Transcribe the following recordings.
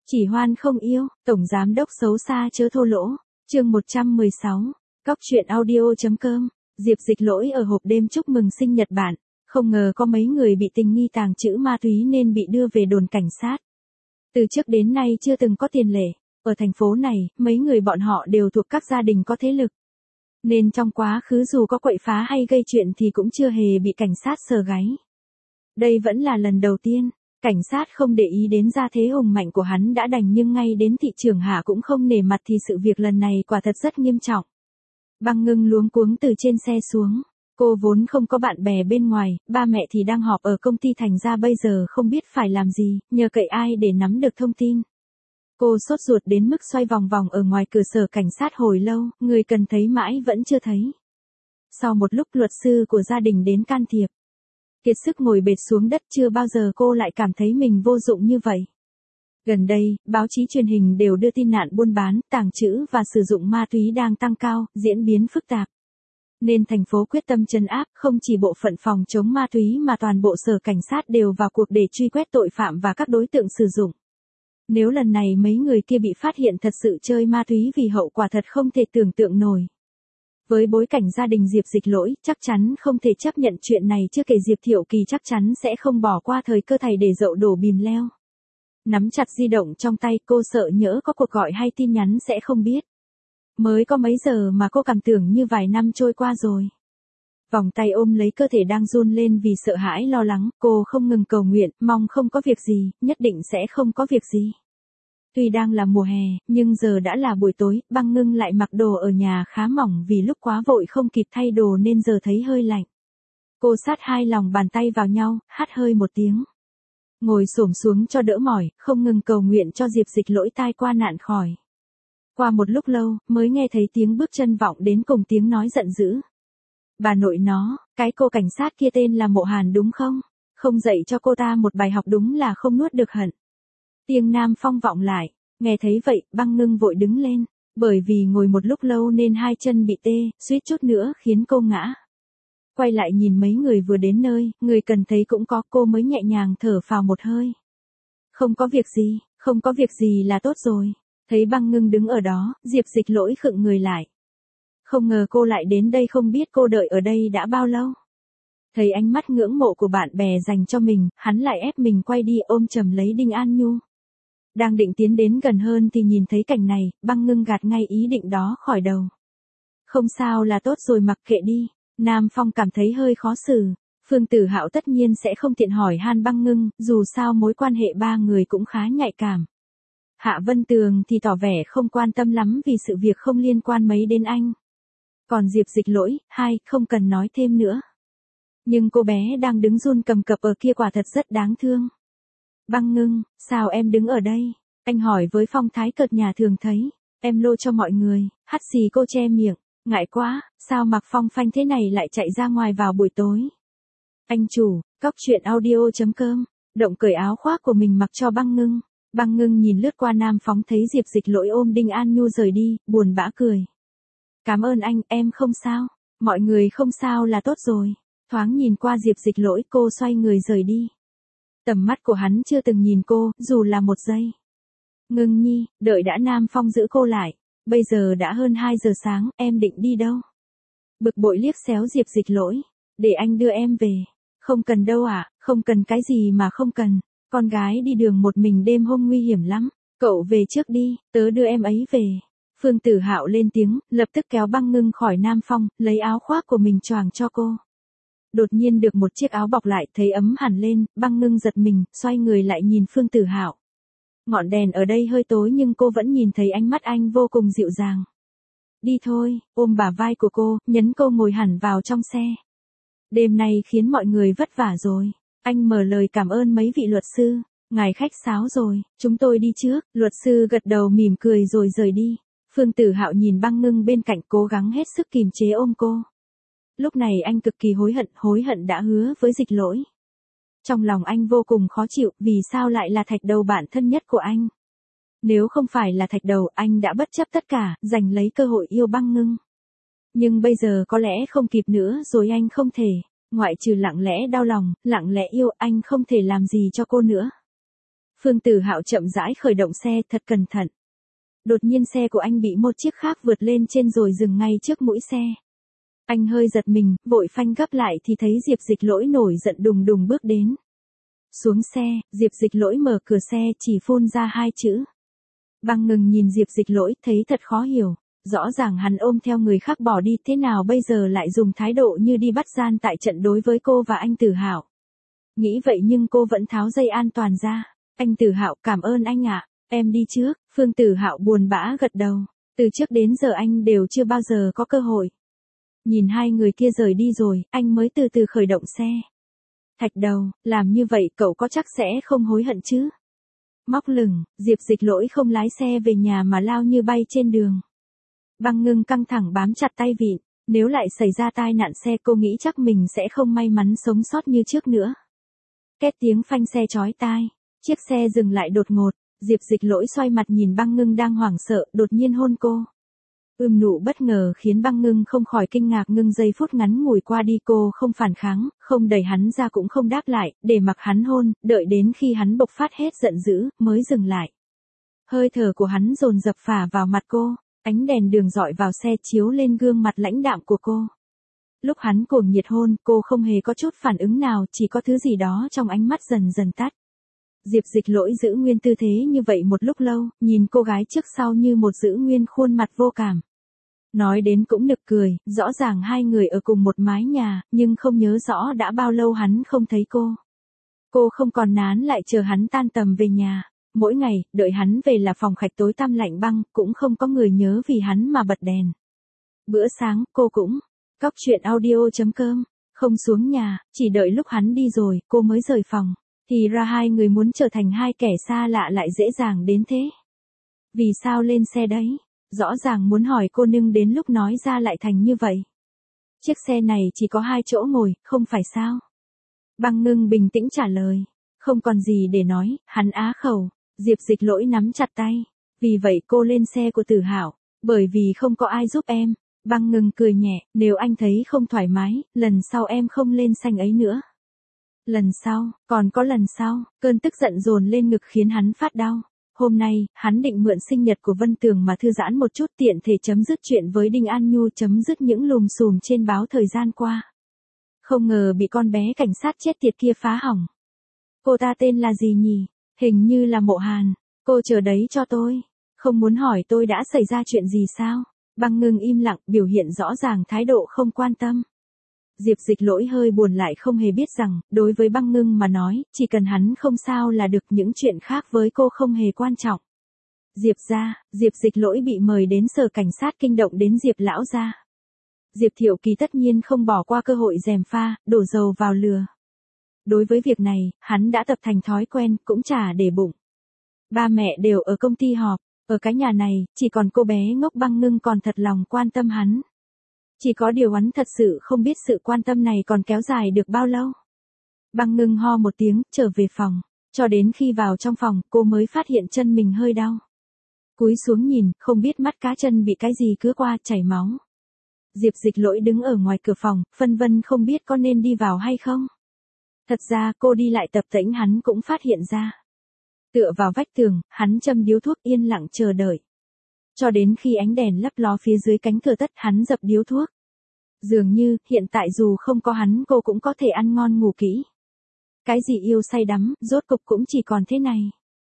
Chỉ hoan không yêu, tổng giám đốc xấu xa chớ thô lỗ. Chương 116. Cóc truyện audio.com. Diệp Dịch Lỗi ở hộp đêm chúc mừng sinh nhật bạn, không ngờ có mấy người bị tình nghi tàng trữ ma túy nên bị đưa về đồn cảnh sát. Từ trước đến nay chưa từng có tiền lệ, ở thành phố này, mấy người bọn họ đều thuộc các gia đình có thế lực. Nên trong quá khứ dù có quậy phá hay gây chuyện thì cũng chưa hề bị cảnh sát sờ gáy. Đây vẫn là lần đầu tiên, cảnh sát không để ý đến gia thế hùng mạnh của hắn đã đành nhưng ngay đến thị trưởng Hạ cũng không nể mặt thì sự việc lần này quả thật rất nghiêm trọng. Băng Ngưng luống cuống từ trên xe xuống, cô vốn không có bạn bè bên ngoài, ba mẹ thì đang họp ở công ty thành ra bây giờ không biết phải làm gì, nhờ cậy ai để nắm được thông tin. Cô sốt ruột đến mức xoay vòng vòng ở ngoài cửa sở cảnh sát hồi lâu, người cần thấy mãi vẫn chưa thấy. Sau một lúc luật sư của gia đình đến can thiệp. Kiệt sức ngồi bệt xuống đất, chưa bao giờ cô lại cảm thấy mình vô dụng như vậy. Gần đây, báo chí truyền hình đều đưa tin nạn buôn bán, tàng trữ và sử dụng ma túy đang tăng cao, diễn biến phức tạp. Nên thành phố quyết tâm trấn áp, không chỉ bộ phận phòng chống ma túy mà toàn bộ sở cảnh sát đều vào cuộc để truy quét tội phạm và các đối tượng sử dụng. Nếu lần này mấy người kia bị phát hiện thật sự chơi ma túy vì hậu quả thật không thể tưởng tượng nổi. Với bối cảnh gia đình Diệp Dịch Lỗi, chắc chắn không thể chấp nhận chuyện này, chưa kể Diệp Thiệu Kỳ chắc chắn sẽ không bỏ qua thời cơ thầy để dậu đổ bìm leo. Nắm chặt di động trong tay, cô sợ nhỡ có cuộc gọi hay tin nhắn sẽ không biết. Mới có mấy giờ mà cô cảm tưởng như vài năm trôi qua rồi. Vòng tay ôm lấy cơ thể đang run lên vì sợ hãi lo lắng, cô không ngừng cầu nguyện, mong không có việc gì, nhất định sẽ không có việc gì. Tuy đang là mùa hè, nhưng giờ đã là buổi tối, Băng Ngưng lại mặc đồ ở nhà khá mỏng vì lúc quá vội không kịp thay đồ nên giờ thấy hơi lạnh. Cô sát hai lòng bàn tay vào nhau, hắt hơi một tiếng. Ngồi xổm xuống cho đỡ mỏi, không ngừng cầu nguyện cho Diệp Dịch Lỗi tai qua nạn khỏi. Qua một lúc lâu, mới nghe thấy tiếng bước chân vọng đến cùng tiếng nói giận dữ. Bà nội nó, cái cô cảnh sát kia tên là Mộ Hàn đúng không? Không dạy cho cô ta một bài học đúng là không nuốt được hận. Tiếng Nam Phong vọng lại, nghe thấy vậy, Băng Ngưng vội đứng lên, bởi vì ngồi một lúc lâu nên hai chân bị tê, suýt chút nữa khiến cô ngã. Quay lại nhìn mấy người vừa đến nơi, người cần thấy cũng có, cô mới nhẹ nhàng thở phào một hơi. Không có việc gì, không có việc gì là tốt rồi. Thấy Băng Ngưng đứng ở đó, Diệp Dịch Lỗi khựng người lại. Không ngờ cô lại đến đây, không biết cô đợi ở đây đã bao lâu. Thấy ánh mắt ngưỡng mộ của bạn bè dành cho mình, hắn lại ép mình quay đi ôm chầm lấy Đinh An Nhu. Đang định tiến đến gần hơn thì nhìn thấy cảnh này, Băng Ngưng gạt ngay ý định đó khỏi đầu. Không sao là tốt rồi, mặc kệ đi. Nam Phong cảm thấy hơi khó xử. Phương Tử Hạo tất nhiên sẽ không tiện hỏi han Băng Ngưng, dù sao mối quan hệ ba người cũng khá nhạy cảm. Hạ Vân Tường thì tỏ vẻ không quan tâm lắm vì sự việc không liên quan mấy đến anh. Còn Diệp Dịch Lỗi, không cần nói thêm nữa. Nhưng cô bé đang đứng run cầm cập ở kia quả thật rất đáng thương. Băng Ngưng, sao em đứng ở đây? Anh hỏi với phong thái cợt nhả thường thấy. Em lô cho mọi người, hắt xì cô che miệng. Ngại quá, sao mặc phong phanh thế này lại chạy ra ngoài vào buổi tối? Anh chủ, cóc truyện audio.com, động cởi áo khoác của mình mặc cho Băng Ngưng. Băng Ngưng nhìn lướt qua Nam Phóng thấy Diệp Dịch Lỗi ôm Đinh An Nhu rời đi, buồn bã cười. Cảm ơn anh, em không sao. Mọi người không sao là tốt rồi. Thoáng nhìn qua Diệp Dịch Lỗi, cô xoay người rời đi. Tầm mắt của hắn chưa từng nhìn cô, dù là một giây. Ngưng nhi, đợi đã. Nam Phong giữ cô lại. Bây giờ đã hơn 2 giờ sáng, em định đi đâu? Bực bội liếc xéo Diệp Dịch Lỗi. Để anh đưa em về. Không cần đâu ạ, không cần cái gì mà không cần. Con gái đi đường một mình đêm hôm nguy hiểm lắm. Cậu về trước đi, tớ đưa em ấy về. Phương Tử Hạo lên tiếng, lập tức kéo Băng Ngưng khỏi Nam Phong, lấy áo khoác của mình choàng cho cô. Đột nhiên được một chiếc áo bọc lại, thấy ấm hẳn lên, Băng Ngưng giật mình, xoay người lại nhìn Phương Tử Hạo. Ngọn đèn ở đây hơi tối nhưng cô vẫn nhìn thấy ánh mắt anh vô cùng dịu dàng. Đi thôi, ôm bả vai của cô, nhấn cô ngồi hẳn vào trong xe. Đêm nay khiến mọi người vất vả rồi. Anh mở lời cảm ơn mấy vị luật sư. Ngài khách sáo rồi, chúng tôi đi trước. Luật sư gật đầu mỉm cười rồi rời đi. Phương Tử Hạo nhìn Băng Ngưng bên cạnh cố gắng hết sức kìm chế ôm cô. Lúc này anh cực kỳ hối hận đã hứa với Dịch Lỗi. Trong lòng anh vô cùng khó chịu, vì sao lại là thạch đầu bạn thân nhất của anh. Nếu không phải là thạch đầu, anh đã bất chấp tất cả, giành lấy cơ hội yêu Băng Ngưng. Nhưng bây giờ có lẽ không kịp nữa rồi, anh không thể. Ngoại trừ lặng lẽ đau lòng, lặng lẽ yêu, anh không thể làm gì cho cô nữa. Phương Tử Hạo chậm rãi khởi động xe thật cẩn thận. Đột nhiên xe của anh bị một chiếc khác vượt lên trên rồi dừng ngay trước mũi xe. Anh hơi giật mình, vội phanh gấp lại thì thấy Diệp Dịch Lỗi nổi giận đùng đùng bước đến. Xuống xe, Diệp Dịch Lỗi mở cửa xe chỉ phun ra 2 chữ. Băng Ngừng nhìn Diệp Dịch Lỗi thấy thật khó hiểu. Rõ ràng hắn ôm theo người khác bỏ đi, thế nào bây giờ lại dùng thái độ như đi bắt gian tại trận đối với cô và anh Tử Hạo. Nghĩ vậy nhưng cô vẫn tháo dây an toàn ra. Anh Tử Hạo, cảm ơn anh ạ, em đi trước. Phương Tử Hạo buồn bã gật đầu. Từ trước đến giờ anh đều chưa bao giờ có cơ hội. Nhìn hai người kia rời đi rồi, anh mới từ từ khởi động xe. Thạch Đầu, làm như vậy cậu có chắc sẽ không hối hận chứ? Móc lửng, Diệp Dịch Lỗi không lái xe về nhà mà lao như bay trên đường. Băng Ngưng căng thẳng bám chặt tay vịn, nếu lại xảy ra tai nạn xe cô nghĩ chắc mình sẽ không may mắn sống sót như trước nữa. Két tiếng phanh xe chói tai, chiếc xe dừng lại đột ngột, Diệp Dịch Lỗi xoay mặt nhìn Băng Ngưng đang hoảng sợ, đột nhiên hôn cô. Nụ bất ngờ khiến Băng Ngưng không khỏi kinh ngạc, ngưng giây phút ngắn ngủi qua đi, cô không phản kháng, không đẩy hắn ra cũng không đáp lại, để mặc hắn hôn, đợi đến khi hắn bộc phát hết giận dữ, mới dừng lại. Hơi thở của hắn dồn dập phả vào mặt cô, ánh đèn đường rọi vào xe chiếu lên gương mặt lãnh đạm của cô. Lúc hắn cuồng nhiệt hôn, cô không hề có chút phản ứng nào, chỉ có thứ gì đó trong ánh mắt dần dần tắt. Diệp Dịch Lỗi giữ nguyên tư thế như vậy một lúc lâu, nhìn cô gái trước sau như một giữ nguyên khuôn mặt vô cảm. Nói đến cũng nực cười, rõ ràng hai người ở cùng một mái nhà, nhưng không nhớ rõ đã bao lâu hắn không thấy cô. Cô không còn nán lại chờ hắn tan tầm về nhà. Mỗi ngày, đợi hắn về là phòng khách tối tăm lạnh băng, cũng không có người nhớ vì hắn mà bật đèn. Bữa sáng, cô cũng cóc truyện audio.com, không xuống nhà, chỉ đợi lúc hắn đi rồi, cô mới rời phòng. Thì ra hai người muốn trở thành hai kẻ xa lạ lại dễ dàng đến thế. Vì sao lên xe đấy? Rõ ràng muốn hỏi cô nhưng đến lúc nói ra lại thành như vậy. Chiếc xe này chỉ có 2 chỗ ngồi, không phải sao? Băng Ngưng bình tĩnh trả lời. Không còn gì để nói, hắn á khẩu. Diệp Dịch Lỗi nắm chặt tay. Vì vậy cô lên xe của Tử Hạo, bởi vì không có ai giúp em. Băng Ngưng cười nhẹ, nếu anh thấy không thoải mái, lần sau em không lên xanh ấy nữa. Lần sau, còn có lần sau, cơn tức giận dồn lên ngực khiến hắn phát đau. Hôm nay, hắn định mượn sinh nhật của Vân Tường mà thư giãn một chút, tiện thể chấm dứt chuyện với Đinh An Nhu, chấm dứt những lùm xùm trên báo thời gian qua. Không ngờ bị con bé cảnh sát chết tiệt kia phá hỏng. Cô ta tên là gì nhỉ? Hình như là Mộ Hàn. Cô chờ đấy cho tôi. Không muốn hỏi tôi đã xảy ra chuyện gì sao? Băng Ngưng im lặng, biểu hiện rõ ràng thái độ không quan tâm. Diệp Dịch Lỗi hơi buồn lại không hề biết rằng, đối với Băng Ngưng mà nói, chỉ cần hắn không sao là được, những chuyện khác với cô không hề quan trọng. Diệp gia, Diệp Dịch Lỗi bị mời đến sở cảnh sát, kinh động đến Diệp lão gia. Diệp Thiệu Kỳ tất nhiên không bỏ qua cơ hội gièm pha, đổ dầu vào lửa. Đối với việc này, hắn đã tập thành thói quen, cũng chả để bụng. Ba mẹ đều ở công ty họp, ở cái nhà này, chỉ còn cô bé ngốc Băng Ngưng còn thật lòng quan tâm hắn. Chỉ có điều hắn thật sự không biết sự quan tâm này còn kéo dài được bao lâu. Băng Ngưng ho một tiếng, trở về phòng. Cho đến khi vào trong phòng, cô mới phát hiện chân mình hơi đau. Cúi xuống nhìn, không biết mắt cá chân bị cái gì cứa qua, chảy máu. Diệp Dịch Lỗi đứng ở ngoài cửa phòng, phân vân không biết có nên đi vào hay không. Thật ra cô đi lại tập tễnh hắn cũng phát hiện ra. Tựa vào vách tường, hắn châm điếu thuốc yên lặng chờ đợi. Cho đến khi ánh đèn lấp ló phía dưới cánh cửa tất, hắn dập điếu thuốc. Dường như, hiện tại dù không có hắn cô cũng có thể ăn ngon ngủ kỹ. Cái gì yêu say đắm, rốt cục cũng chỉ còn thế này.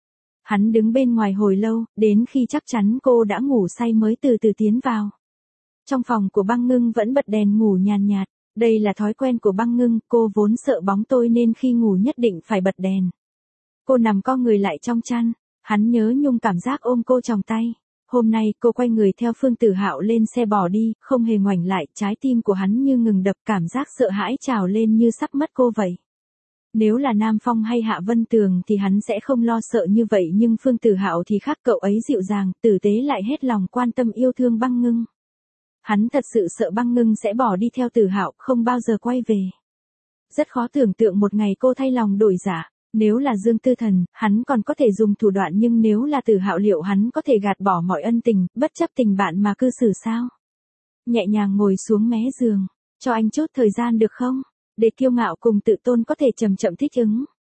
Hắn đứng bên ngoài hồi lâu, đến khi chắc chắn cô đã ngủ say mới từ từ tiến vào. Trong phòng của Băng Ngưng vẫn bật đèn ngủ nhàn nhạt. Đây là thói quen của Băng Ngưng, cô vốn sợ bóng tối nên khi ngủ nhất định phải bật đèn. Cô nằm co người lại trong chăn, hắn nhớ nhung cảm giác ôm cô trong tay. Hôm nay cô quay người theo Phương Tử Hạo lên xe bỏ đi, không hề ngoảnh lại, trái tim của hắn như ngừng đập, cảm giác sợ hãi trào lên như sắp mất cô vậy. Nếu là Nam Phong hay Hạ Vân Tường thì hắn sẽ không lo sợ như vậy, nhưng Phương Tử Hạo thì khác, cậu ấy dịu dàng, tử tế lại hết lòng quan tâm yêu thương Băng Ngưng. Hắn thật sự sợ Băng Ngưng sẽ bỏ đi theo Tử Hạo, không bao giờ quay về. Rất khó tưởng tượng một ngày cô thay lòng đổi dạ. Nếu là Dương Tư Thần, hắn còn có thể dùng thủ đoạn, nhưng nếu là Tử Hạo liệu hắn có thể gạt bỏ mọi ân tình, bất chấp tình bạn mà cư xử sao? Nhẹ nhàng ngồi xuống mé giường, cho anh chút thời gian được không? Để kiêu ngạo cùng tự tôn có thể chậm chậm thích ứng.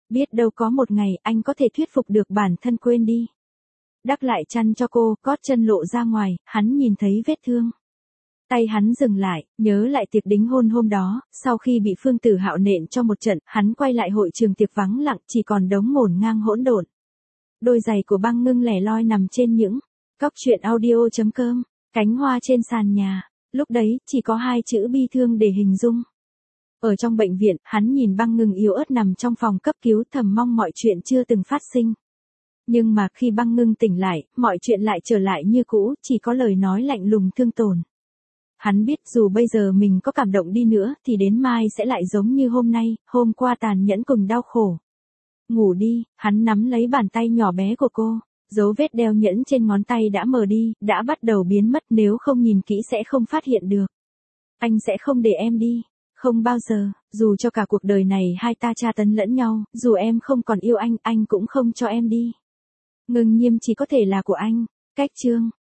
Biết đâu có một ngày anh có thể thuyết phục được bản thân quên đi. Đắp lại chăn cho cô, gót chân lộ ra ngoài, hắn nhìn thấy vết thương. Tay hắn dừng lại, nhớ lại tiệc đính hôn hôm đó, sau khi bị Phương Tử Hạo nện cho một trận, hắn quay lại hội trường tiệc vắng lặng, chỉ còn đống ngổn ngang hỗn độn. Đôi giày của Băng Ngưng lẻ loi nằm trên những góc truyện audio.com, cánh hoa trên sàn nhà. Lúc đấy, chỉ có hai chữ bi thương để hình dung. Ở trong bệnh viện, hắn nhìn Băng Ngưng yếu ớt nằm trong phòng cấp cứu, thầm mong mọi chuyện chưa từng phát sinh. Nhưng mà khi Băng Ngưng tỉnh lại, mọi chuyện lại trở lại như cũ, chỉ có lời nói lạnh lùng thương tổn. Hắn biết dù bây giờ mình có cảm động đi nữa, thì đến mai sẽ lại giống như hôm nay, hôm qua tàn nhẫn cùng đau khổ. Ngủ đi, hắn nắm lấy bàn tay nhỏ bé của cô. Dấu vết đeo nhẫn trên ngón tay đã mờ đi, đã bắt đầu biến mất, nếu không nhìn kỹ sẽ không phát hiện được. Anh sẽ không để em đi. Không bao giờ, dù cho cả cuộc đời này hai ta tra tấn lẫn nhau, dù em không còn yêu anh cũng không cho em đi. Ngưng Nhiêm chỉ có thể là của anh. Cách chương